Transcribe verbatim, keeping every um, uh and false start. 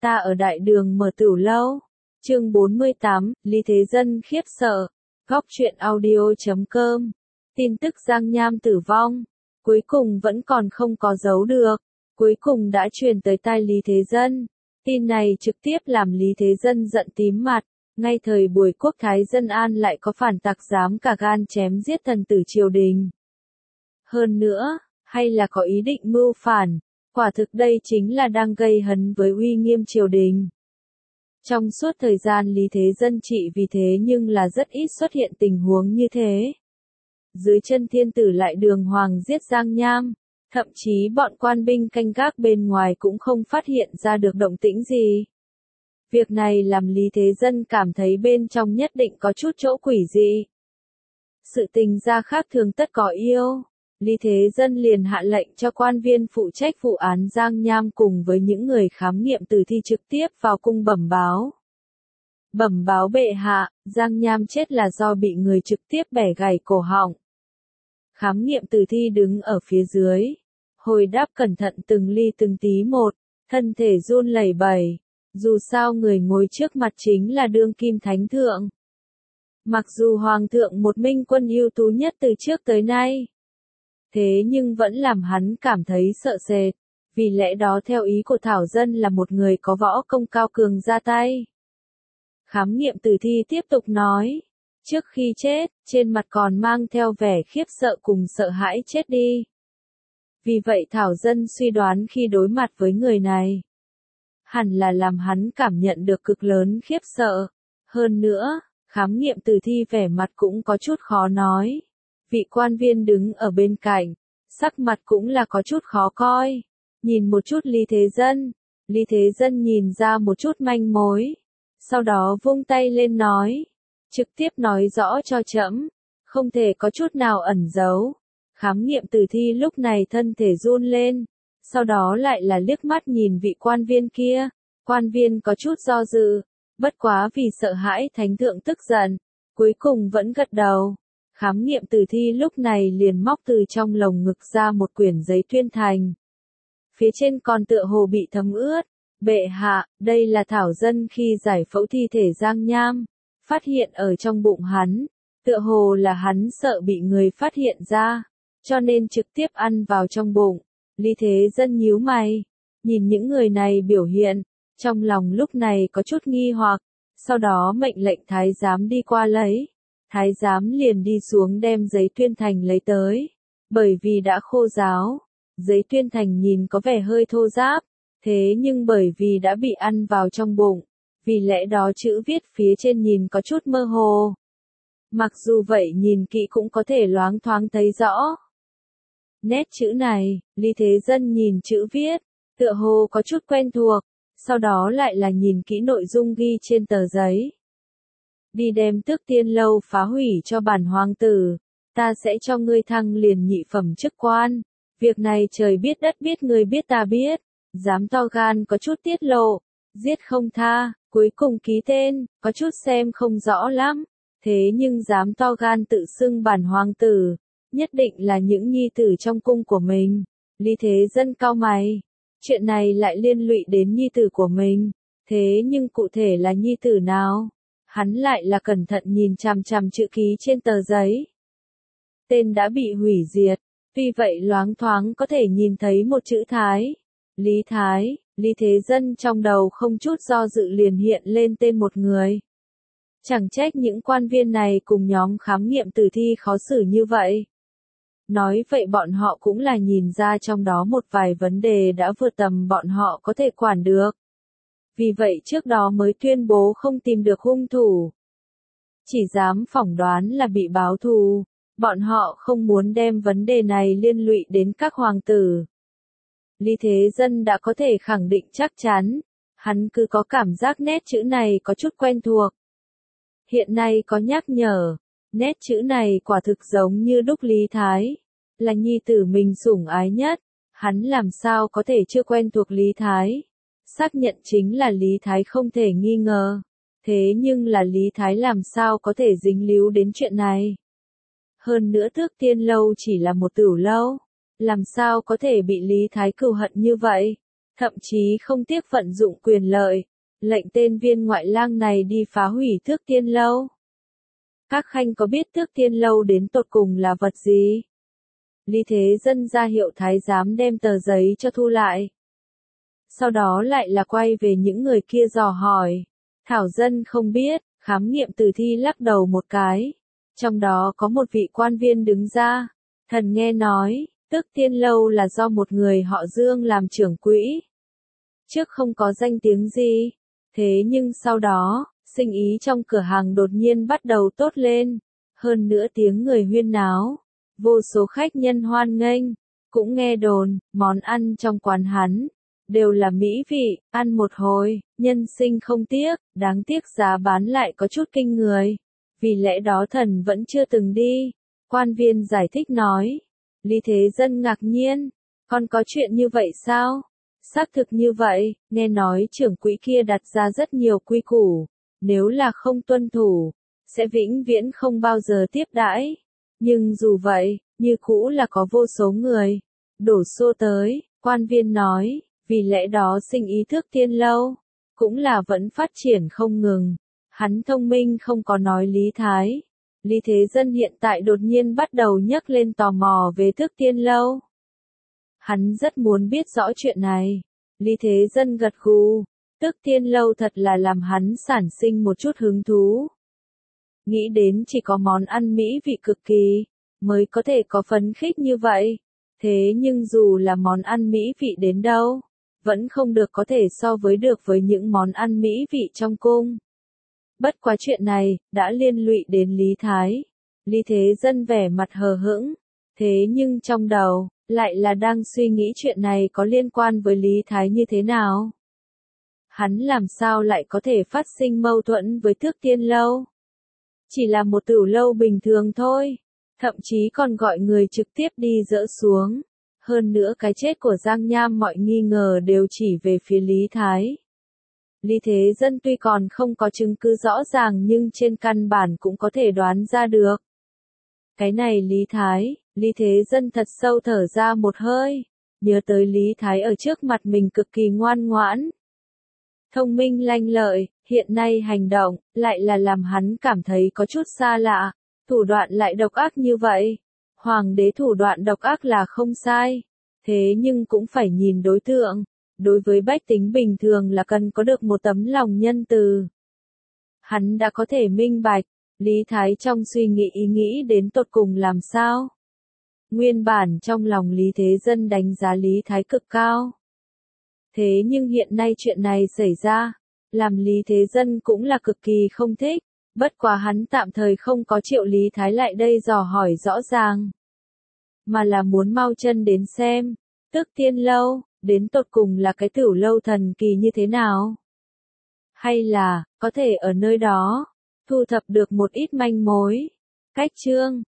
ta ở đại đường mở tửu lâu. Chương bốn mươi tám, Lý Thế Dân khiếp sợ. Góc truyện audio chấm com. Tin tức Giang Nham tử vong, cuối cùng vẫn còn không có giấu được, cuối cùng đã truyền tới tai Lý Thế Dân. Tin này trực tiếp làm Lý Thế Dân giận tím mặt, ngay thời buổi quốc thái dân an lại có phản tặc dám cả gan chém giết thần tử triều đình. Hơn nữa, hay là có ý định mưu phản, quả thực đây chính là đang gây hấn với uy nghiêm triều đình. Trong suốt thời gian Lý Thế Dân trị vì thế nhưng là rất ít xuất hiện tình huống như thế. Dưới chân thiên tử lại đường hoàng giết Giang Nham, thậm chí bọn quan binh canh gác bên ngoài cũng không phát hiện ra được động tĩnh gì. Việc này làm Lý Thế Dân cảm thấy bên trong nhất định có chút chỗ quỷ dị. Sự tình ra khác thường tất có yêu. Lý Thế Dân liền hạ lệnh cho quan viên phụ trách vụ án Giang Nham cùng với những người khám nghiệm tử thi trực tiếp vào cung bẩm báo. Bẩm báo bệ hạ, Giang Nham chết là do bị người trực tiếp bẻ gãy cổ họng. Khám nghiệm tử thi đứng ở phía dưới, hồi đáp cẩn thận từng ly từng tí một, thân thể run lẩy bẩy. Dù sao người ngồi trước mặt chính là đương kim thánh thượng. Mặc dù hoàng thượng một minh quân ưu tú nhất từ trước tới nay, thế nhưng vẫn làm hắn cảm thấy sợ sệt, vì lẽ đó theo ý của Thảo Dân là một người có võ công cao cường ra tay. Khám nghiệm tử thi tiếp tục nói, trước khi chết, trên mặt còn mang theo vẻ khiếp sợ cùng sợ hãi chết đi. Vì vậy Thảo Dân suy đoán khi đối mặt với người này, hẳn là làm hắn cảm nhận được cực lớn khiếp sợ. Hơn nữa, khám nghiệm tử thi vẻ mặt cũng có chút khó nói. Vị quan viên đứng ở bên cạnh, sắc mặt cũng là có chút khó coi. Nhìn một chút Lý Thế Dân, Lý Thế Dân nhìn ra một chút manh mối. Sau đó vung tay lên nói, trực tiếp nói rõ cho trẫm, không thể có chút nào ẩn giấu. Khám nghiệm tử thi lúc này thân thể run lên, sau đó lại là liếc mắt nhìn vị quan viên kia. Quan viên có chút do dự, bất quá vì sợ hãi thánh thượng tức giận, cuối cùng vẫn gật đầu. Khám nghiệm tử thi lúc này liền móc từ trong lồng ngực ra một quyển giấy tuyên thành. Phía trên còn tựa hồ bị thấm ướt. Bệ hạ, đây là Thảo Dân khi giải phẫu thi thể Giang Nham, phát hiện ở trong bụng hắn. Tựa hồ là hắn sợ bị người phát hiện ra, cho nên trực tiếp ăn vào trong bụng. Lý Thế Dân nhíu mày, nhìn những người này biểu hiện, trong lòng lúc này có chút nghi hoặc, sau đó mệnh lệnh thái giám đi qua lấy. Thái giám liền đi xuống đem giấy tuyên thành lấy tới, bởi vì đã khô ráo, giấy tuyên thành nhìn có vẻ hơi thô ráp, thế nhưng bởi vì đã bị ăn vào trong bụng, vì lẽ đó chữ viết phía trên nhìn có chút mơ hồ. Mặc dù vậy nhìn kỹ cũng có thể loáng thoáng thấy rõ. Nét chữ này, Lý Thế Dân nhìn chữ viết, tựa hồ có chút quen thuộc, sau đó lại là nhìn kỹ nội dung ghi trên tờ giấy. Đi đem Tước Tiên Lâu phá hủy cho bản hoàng tử, ta sẽ cho ngươi thăng liền nhị phẩm chức quan. Việc này trời biết đất biết người biết ta biết, dám to gan có chút tiết lộ, giết không tha, cuối cùng ký tên, có chút xem không rõ lắm, thế nhưng dám to gan tự xưng bản hoàng tử, nhất định là những nhi tử trong cung của mình. Lý Thế Dân cau mày, chuyện này lại liên lụy đến nhi tử của mình, thế nhưng cụ thể là nhi tử nào? Hắn lại là cẩn thận nhìn chằm chằm chữ ký trên tờ giấy. Tên đã bị hủy diệt, tuy vậy loáng thoáng có thể nhìn thấy một chữ Thái. Lý Thái, Lý Thế Dân trong đầu không chút do dự liền hiện lên tên một người. Chẳng trách những quan viên này cùng nhóm khám nghiệm tử thi khó xử như vậy. Nói vậy bọn họ cũng là nhìn ra trong đó một vài vấn đề đã vượt tầm bọn họ có thể quản được. Vì vậy trước đó mới tuyên bố không tìm được hung thủ. Chỉ dám phỏng đoán là bị báo thù, bọn họ không muốn đem vấn đề này liên lụy đến các hoàng tử. Lý Thế Dân đã có thể khẳng định chắc chắn, hắn cứ có cảm giác nét chữ này có chút quen thuộc. Hiện nay có nhắc nhở, nét chữ này quả thực giống như đúc Lý Thái, là nhi tử mình sủng ái nhất, hắn làm sao có thể chưa quen thuộc Lý Thái. Xác nhận chính là Lý Thái không thể nghi ngờ, thế nhưng là Lý Thái làm sao có thể dính líu đến chuyện này. Hơn nữa Tước Tiên Lâu chỉ là một tửu lâu, làm sao có thể bị Lý Thái cừu hận như vậy. thậm chí không tiếc vận dụng quyền lợi, lệnh tên viên ngoại lang này đi phá hủy Thước Tiên Lâu. Các khanh có biết Thước Tiên Lâu đến tột cùng là vật gì? Lý Thế Dân ra hiệu thái giám đem tờ giấy cho thu lại. Sau đó lại là quay về những người kia dò hỏi. Thảo dân không biết, khám nghiệm tử thi lắc đầu một cái. Trong đó có một vị quan viên đứng ra. Thần nghe nói, Tước Tiên Lâu là do một người họ Dương làm trưởng quỹ. Trước không có danh tiếng gì. Thế nhưng sau đó, sinh ý trong cửa hàng đột nhiên bắt đầu tốt lên. Hơn nữa tiếng người huyên náo. Vô số khách nhân hoan nghênh. Cũng nghe đồn, món ăn trong quán hắn đều là mỹ vị, ăn một hồi, nhân sinh không tiếc, đáng tiếc giá bán lại có chút kinh người. Vì lẽ đó thần vẫn chưa từng đi. Quan viên giải thích nói. Lý Thế Dân ngạc nhiên. Còn có chuyện như vậy sao? Xác thực như vậy, nghe nói trưởng quỹ kia đặt ra rất nhiều quy củ. Nếu là không tuân thủ, sẽ vĩnh viễn không bao giờ tiếp đãi. Nhưng dù vậy, như cũ là có vô số người đổ xô tới, quan viên nói, vì lẽ đó sinh ý Thước Tiên Lâu cũng là vẫn phát triển không ngừng. Hắn thông minh không có nói Lý Thái. Lý Thế Dân hiện tại đột nhiên bắt đầu nhắc lên tò mò về Thước Tiên Lâu. Hắn rất muốn biết rõ chuyện này. Lý Thế Dân gật gù. Tước Tiên Lâu thật là làm hắn sản sinh một chút hứng thú. Nghĩ đến chỉ có món ăn mỹ vị cực kỳ, mới có thể có phấn khích như vậy. Thế nhưng dù là món ăn mỹ vị đến đâu, vẫn không được có thể so với được với những món ăn mỹ vị trong cung. Bất quá chuyện này, đã liên lụy đến Lý Thái. Lý Thế Dân vẻ mặt hờ hững. Thế nhưng trong đầu, lại là đang suy nghĩ chuyện này có liên quan với Lý Thái như thế nào. Hắn làm sao lại có thể phát sinh mâu thuẫn với Thước Tiên Lâu. Chỉ là một tửu lâu bình thường thôi. Thậm chí còn gọi người trực tiếp đi dỡ xuống. Hơn nữa cái chết của Giang Nham mọi nghi ngờ đều chỉ về phía Lý Thái. Lý Thế Dân tuy còn không có chứng cứ rõ ràng nhưng trên căn bản cũng có thể đoán ra được. Cái này Lý Thái, Lý Thế Dân thật sâu thở ra một hơi. Nhớ tới Lý Thái ở trước mặt mình cực kỳ ngoan ngoãn. Thông minh lanh lợi, hiện nay hành động, lại là làm hắn cảm thấy có chút xa lạ. Thủ đoạn lại độc ác như vậy. Hoàng đế thủ đoạn độc ác là không sai. Thế nhưng cũng phải nhìn đối tượng. Đối với bách tính bình thường là cần có được một tấm lòng nhân từ. Hắn đã có thể minh bạch. Lý Thái trong suy nghĩ ý nghĩ đến tột cùng làm sao. Nguyên bản trong lòng Lý Thế Dân đánh giá Lý Thái cực cao. Thế nhưng hiện nay chuyện này xảy ra. Làm Lý Thế Dân cũng là cực kỳ không thích. Bất quá hắn tạm thời không có triệu Lý Thái lại đây dò hỏi rõ ràng. Mà là muốn mau chân đến xem. Tước Tiên Lâu, đến tột cùng là cái tửu lâu thần kỳ như thế nào? Hay là, có thể ở nơi đó, thu thập được một ít manh mối. Cách chương